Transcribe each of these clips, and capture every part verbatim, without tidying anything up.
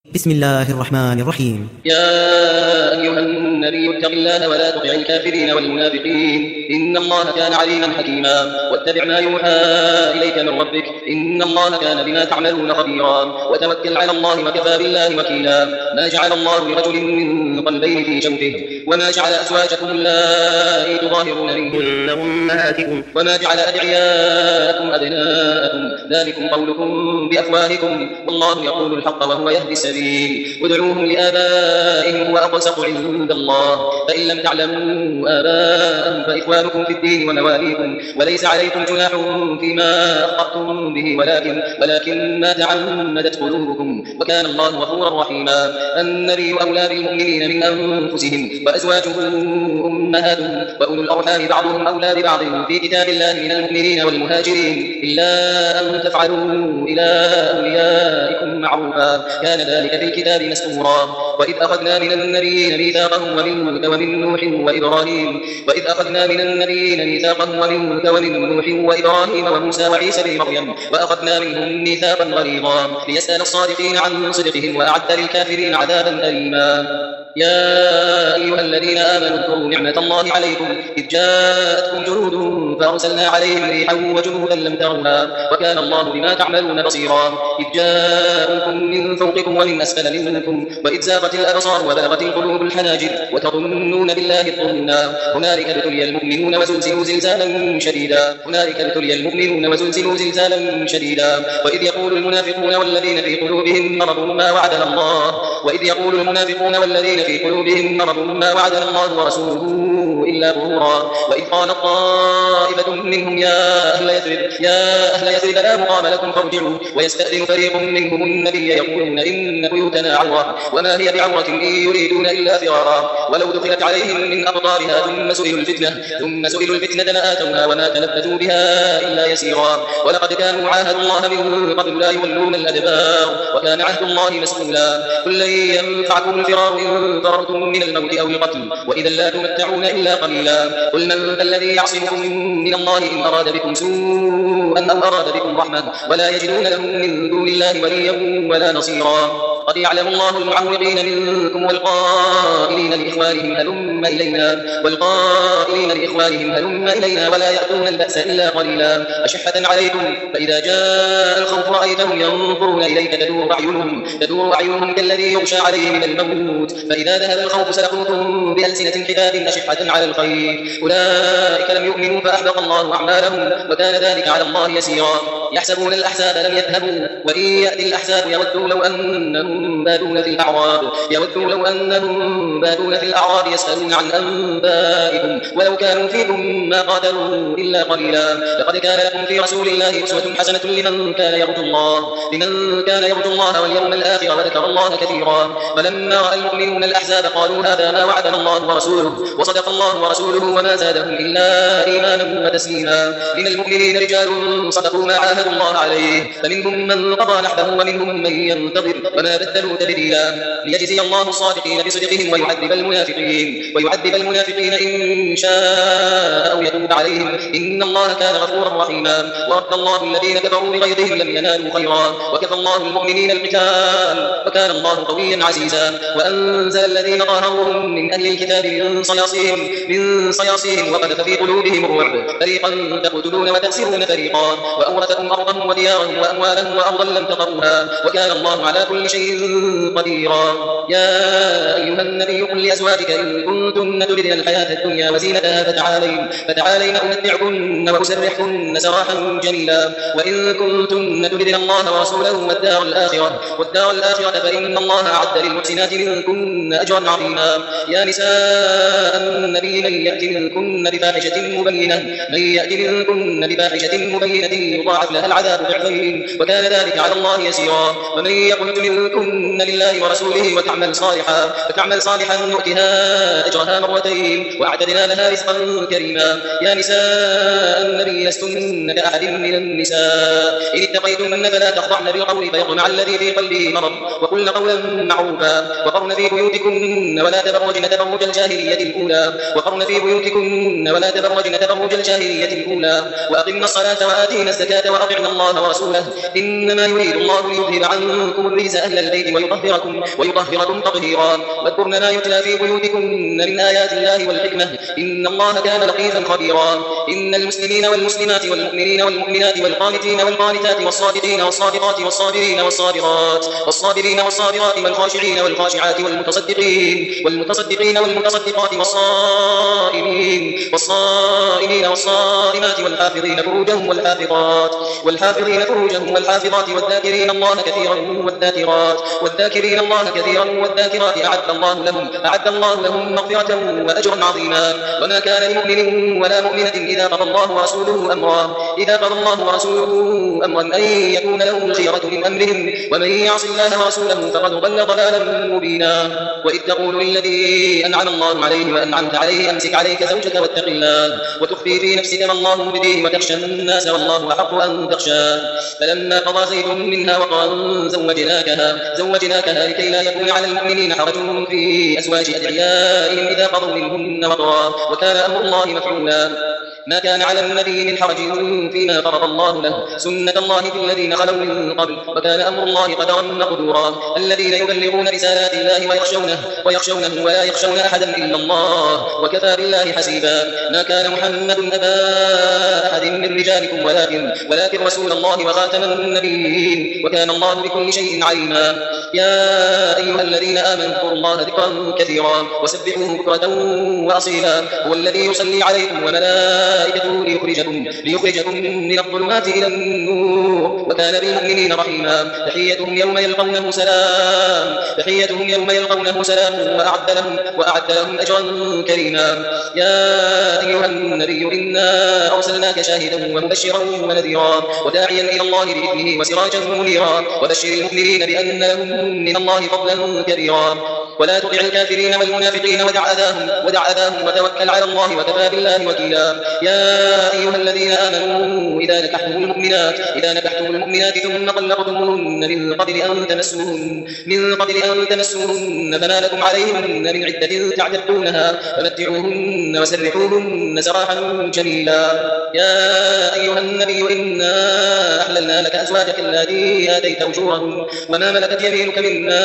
بسم الله الرحمن الرحيم. يا أيها النبي اتق الله ولا تطع الكافرين والمنافقين إن الله كان عليما حكيما واتبع ما يوحى إليك من ربك إن الله كان بما تعملون خبيرا وتوكل على الله وكفى بالله وكيلا. ما جعل الله لرجل من قلبين في جوفه وما جعل أزواجكم اللائي تظاهرون منهن أمهاتكم وما جعل أدعياءكم أبناءكم ذلكم قولكم بأفواهكم والله يقول الحق وهو يهدي السبيل ادعوهم لآبائهم هو أقسط عند الله فإن لم تعلموا آباءهم فإخوانكم في الدين ومواليكم وليس عليكم جناح فيما أخطأتم به ولكن ولكن ما تعمدت قلوبكم وكان الله غفورا رحيما. النبي أولى بالمؤمنين من أنفسهم وأزواجه أمهاتهم وأولو الأرحام بعضهم أولى ببعض في كتاب الله من المؤمنين والمهاجرين إلا أن تفعلوا إلى أوليائكم معروفا كان ذلك في الكتاب مسطورا. وإذ أخذنا من النبيين ميثاقهم ومنك ومن نوح وإبراهيم وإذ أخذنا من النبيين ميثاقهم ومنك ومن نوح وإبراهيم وموسى وعيسى بن مريم وأخذنا منهم ميثاقا غليظا ليسأل الصادقين عن صدقهم وأعد للكافرين عذابا أليما. يا أيها الذين آمنوا اذكروا نعمة الله عليكم إذ جاءتكم جنود فأرسلنا عليهم ريحا وجنودا لم تروها وكان الله بما تعملون بصيرا. إذ جاءوكم من فوقكم ومن أسفل منكم وإذ زاغت الأبصار وبلغت القلوب الحناجر وتظنون بالله الظنونا هنالك ابتلي المؤمنون وزلزلوا زلزالا شديدا هنالك ابتلي المؤمنون وزلزلوا زلزالا شديدا وإذ يقول المنافقون والذين في قلوبهم مرض ما وعدنا الله وإذ يقول المنافقون والذين في قلوبهم مرض ما وعدنا الله ورسوله إلا غرورا. وإذ قالت طائفة منهم يا أهل يثرب يا أهل يثرب لا مقام لكم فارجعوا ويستأذن فريق منهم النبي يقولون إن بيوتنا عورة وما هي بعورة إن يريدون إلا فرارا ولو دخلت عليهم من أقطارها ثم سئلوا الفتنة ثم سئلوا الفتنة لآتوها وما تلبثوا بها إلا يسيرا. ولقد كانوا عاهدوا الله من قبل لا يولون الأدبار وكان عهد الله مسؤولا. قل لن ينفعكم الفرار إن فررتم من الموت أو القتل وإذا لا تمتعون إلا قليلا. قل من ذا الذي يعصمكم من الله إن أراد بكم سوءا أو أراد بكم رحمة ولا يجدون لهم من دون الله وليا ولا نصيرا. قد يعلم الله المعوقين منكم والقائلين لإخوانهم هلم إلينا والقائلين لإخوانهم هلم إلينا ولا يأتون البأس إلا قليلا أشحة عليكم فإذا جاء الخوف رأيتهم ينظرون إليك تدور أعينهم تدور أعينهم كالذي يغشى عليه من الموت فإذا ذهب الخوف سلقوكم بألسنة حداد أشحة على الخير أولئك لم يؤمنوا فأحبط الله أعمالهم وكان ذلك على الله يسيرا. يحسبون الأحزاب لم يذهبوا وإن يأتي الأحزاب يودوا لو أنهم بادون في الأعراب يودوا لو أنهم بادون في الأعراب يسألون عن أنبائكم ولو كانوا فيكم ما قاتلوا إلا قليلا. لقد كان لكم في رسول الله أسوة حسنة لمن كان يرجو الله لمن كان يرجو الله واليوم الآخر وذكر الله كثيرا. فلما رأى المؤمنون الأحزاب قالوا هذا ما وعدنا الله ورسوله وصدق الله ورسوله وما زادهم إلا إيمانا وتسليما. من المؤمنين رجال صدقوا ما عاهدوا الله عليه فمنهم من قضى نحبه ومنهم من ينتظر وما بدلوا تبديلا. ليجزي الله الصادقين بصدقهم ويعذب المنافقين ويعذب المنافقين إن شاء أو يتوب عليهم إن الله كان غفورا رحيما. ورد الله الذين كفروا بغيظهم لم ينالوا خيرا وكفى الله المؤمنين القتال وكان الله قويا عزيزا. وأنزل الذين ظاهروهم من أهل الكتاب من صياصيهم من صياصيهم وقذف في قلوبهم الرعب فريقا تقتلون وتأسرون فريقا وأورثكم أرضهم وديارهم وأموالهم وأرضا لم تطروها وكان الله على كل شيء قديرا. يا أيها النبي قل لأزواجك إن كنتن تردن الحياة الدنيا وزينتها فتعالين فتعالين أمتعكن وأسرحكن سراحا جميلا. وإن كنتن تردن الله ورسوله والدار الآخرة والدار الآخرة فإن الله أعد للمحسنات منكن أجرا عظيما. يا نساء النبي من يأت منكن بفاحشة مبينة من يأت منكن بفاحشة مبينة يضاعف لها العذاب ضعفين وكان ذلك على الله يسيرا. ومن يقنت منكن لله ورسوله وتعمل صالحا وتعمل صالحا نؤتها أجرها مرتين وأعتدنا لها رزقا كريما. يا نساء النبي لستن كأحد من النساء إن اتقيتن فلا تخضعن بالقول فيطمع الذي في قلبه مرض وقلن قولا معروفا وقرن في بيوتكن ولا تبرجن تبرج الجاهلية الأولى وقرن في بيوتكن ولا تبرجن تبرج الجاهلية الأولى وأقمنا الصلاة وآتينا الزكاة وأطعن الله ورسوله إنما يريد الله ليذهب عنكم الرجس أهل البيت ويطهركم, ويطهركم تطهيرا واذكرن ما يتلى في بيوتكن من آيات الله والحكمة إن الله كان لطيفا خبيرا إن المسلمين والمسلمات والمؤمنين والمؤمنات والقانتين والقانتات والصادقين والصادقات والصابرين والصابرات والصابرين والصابرات والخاشعين والخاشعات والمتصدقين والمتصدقين والمتصدقات والصائمين والصائمين والصائمات والحافظين فروجهم والحافظات والحافظين فروجهم والحافظات والذاكرين الله كثيرا والذاكرات والذاكرين الله كثيرا والذاكرات أعد الله لهم أعد الله لهم مغفرة وأجرا عظيما وما كان لمؤمن ولا مؤمنة إذا قضى الله ورسوله أمرا إذا قضى الله ورسوله أمرا أن يكون لهم الخيرة من أمرهم ومن يعص الله ورسوله فقد ضل ضلالا مبينا وإذ تقول للذي أنعم الله عليه وأنعمت عليه أمسك عليك زوجك واتق الله وتخفي في نفسك ما الله مبديه وتخشى الناس والله أحق أن تخشاه فلما قضى زيد منها وطرا زوجناكها زوجناكها لكي لا يكون على المؤمنين حرج في أزواج أدعيائهم إذا قضوا منهن وطرا وكان أمر الله مفعولا ما كان على النبي من حرج فيما فرض الله له سنة الله في الذين خلوا من قبل وكان أمر الله قدرا مقدورا الذين يبلغون رسالات الله ويخشونه ويخشونه ولا يخشون أحدا إلا الله وكفى بالله حسيبا ما كان محمد أبا أحد من رجالكم ولكن ولكن رسول الله وخاتم النبيين وكان الله بكل شيء عليما يا أيها الذين آمنوا اذكروا الله ذكرا كثيرا وسبحوه بكرة وأصيلا هو الذي يصلي عليكم وملائكته ليخرجكم, ليخرجكم من الظلمات إلى النور وكان بالمؤمنين رحيما تحيتهم يوم يلقونه سلام تحيتهم يوم يلقونه سلام وأعد لهم, وأعد لهم أجرا كريما يا أيها النبي إنا أرسلناك شاهدا ومبشرا ونذيرا وداعيا إلى الله بإذنه وسراجا منيرا وبشر المؤمنين بأن لهم من الله فضلا كبيرا ولا تطع الكافرين والمنافقين ودع أذاهم, ودع أذاهم وتوكل على الله وكفى بالله وكيلا يا أيها الذين آمنوا إذا نكحتم المؤمنات إذا نكحتم المؤمنات ثم طلقتموهن من قبل أن تمسوهن من قبل أن تمسوهن فما لكم عليهن من عدة تعتدونها فمتعوهن وسرحوهن سراحا جميلا يا أيها النبي إنا أحللنا لك أزواجك التي آتيت أجورهن وما ملكت يمينك مما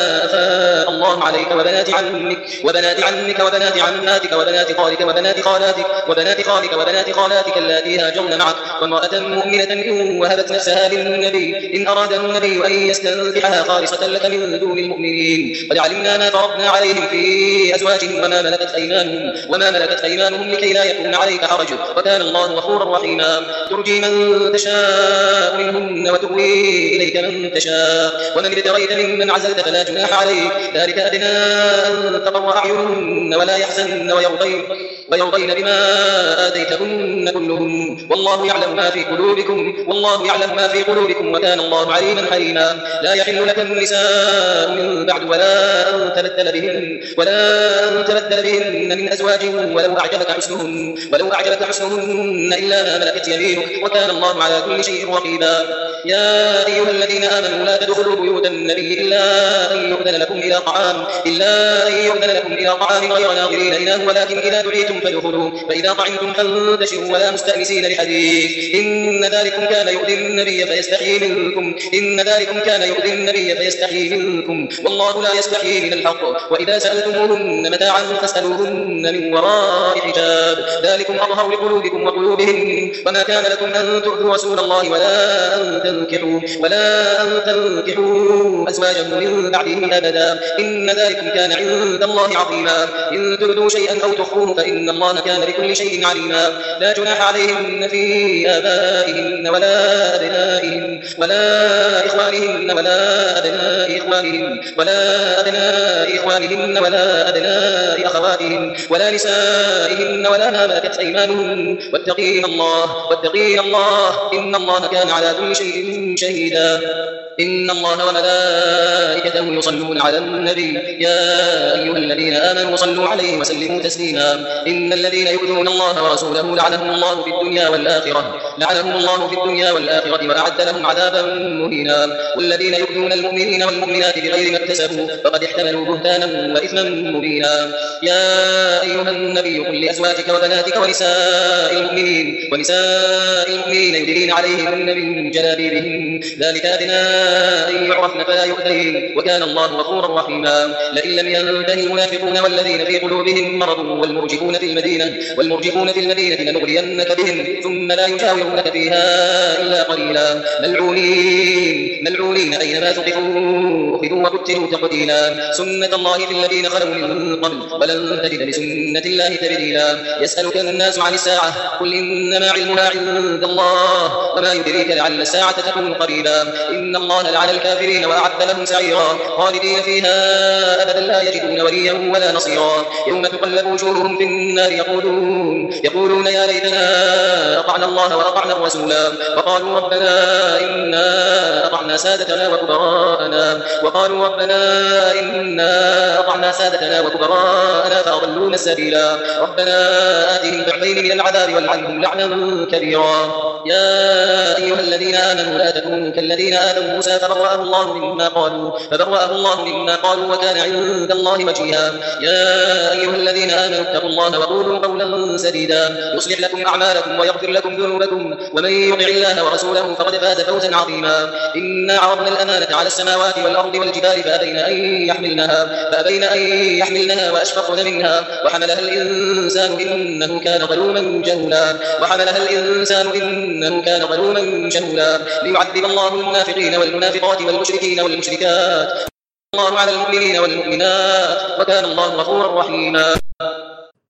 أفاء الله عليك وبنات عمك وبنات عمك وبنات عماتك وبنات خالك وبنات خالاتك وبنات خالك وبنات خالاتك اللاتي هاجرن معك وامرأة مؤمنة إن وهبت نفسها للنبي إن أراد النبي أن يستنكحها خالصة لك من دون المؤمنين قد علمنا ما فرضنا عليهم في أزواجهم وما ملكت أيمانهم وما ملكت أيمانهم لكي لا يكون عليك حرج وكان الله غفورا رحيما ترجي من تشاء منهن وتؤوي إليك من تشاء ومن ابتغيت ممن عزلت فلا جناح عليك ذلك أدنى أن تقر أعينهن ولا يحزن ويرضين ويرضين بما آتيتهن كلهن والله يعلم ما في قلوبكم والله يعلم ما في قلوبكم وكان الله عليما حليما لا يحل لك النساء من بعد ولا أن تبدل بهن ولا أن تبدل بهن من أزواج ولو أعجبك حسنهن ولو أعجبك حسنهن إلا ما ملكت يمينك وكان الله على كل شيء رقيبا يا أيها الذين آمنوا لا تدخلوا بيوت النبي إلا أن يؤذن لكم إلى طعام إلا أن يؤذن لكم إلى طعام غير ناظرين إناه ولكن إذا دعيتم فادخلوا فإذا طعمتم فانتشروا ولا مستأنسين لحديث إن ذلكم كان يؤذي النبي فيستحيي منكم إن ذلكم كان يؤذي النبي فيستحيي منكم والله لا يستحيي من الحق وإذا سألتموهن متاعا فاسألوهن من وراء حجاب ذلكم أطهر لقلوبكم وقلوبهم وما كان لكم أن تؤذوا رسول الله ولا أن تنكحوا ولا أن تنكحوا أزواجه من بعده أبدا إن ذلكم كان عند الله عظيما إن تبدوا شيئا أو تخفوه فإن الله كان بكل شيء عليما لا جناح عليهن في آبائهن ولا أبنائهن ولا إخوانهن ولا أبناء إخوانهن ولا أبناء إخوانهن ولا أبناء أخواتهن ولا نسائهن ولا ما ملكت أيمانهن واتقين الله واتقين الله إن الله كان على كل شيء شهيدا. إن الله وملائكته يصلون على النبي يا أيها الذين آمنوا صلوا عليه وسلموا تسليما إن الذين يؤذون الله ورسوله لعنهم الله في الدنيا والآخرة لعنهم الله في الدنيا والآخرة وأعد لهم عذابا مهينا والذين يؤذون المؤمنين والمؤمنات بغير ما اكتسبوا فقد احتملوا بهتانا وإثما مبينا يا أيها النبي قل لأزواجك وبناتك ونساء المؤمنين ونساء المؤمنين يدلين عليهن من جلابيبهن ذلك أدنى أن يعرفن فلا يؤذين وكان الله غفورا رحيما لئن لم ينتهي المنافقون والذين في قلوبهم مرض والمرجفون في المدينة والمرجفون في المدينة لنغرينك بهم ثم لا يجاورونك فيها إلا قليلا ملعونين ملعونين أينما ثقفوا أخذوا وقتلوا تقتيلا سنة الله في الذين خلوا من قبل ولن تجد لسنة الله تبديلا يسألك الناس عن الساعة قل إنما علمها عند الله وما يدريك لعل الساعة تكون قريبا إن الله لعن الكافرين وأعد لهم سعيرا خالدين فيها أبدا لا يجدون وليا ولا نصيرا يوم تقلب وجوههم في النار يقولون يقولون يا ليتنا أطعنا الله وأطعنا الرسولا وقالوا ربنا إنا أطعنا سادتنا وكبراءنا وقالوا ربنا إنا أطعنا سادتنا وكبراءنا فأضلونا السبيلا ربنا آتهم ضعفين من العذاب والعنهم لعنا كبيرا يا أيها الذين آمنوا لا تكونوا كالذين آذوا موسى فبرأه الله مما قالوا فبرأه الله مما قالوا وكان عند الله وجيها يا أيها الذين آمنوا اتقوا الله وقولوا قولا سديدا يصلح لكم أعمالكم ويغفر لكم ذنوبكم ومن يطع الله ورسوله فقد فاز فوزا عظيما إنا عرضنا الأمانة على السماوات والأرض والجبال فأبين أن يحملنها فأبين أن يحملنها وأشفقن منها وحملها الإنسان إنه كان ظلوما جهولا وحملها الإنسان إنه كان ظلوما جهولا ليعذب الله المنافقين والمنافقات والمشركين والمشركات الله على المؤمنين والمؤمنات وكان الله غفورا رحيما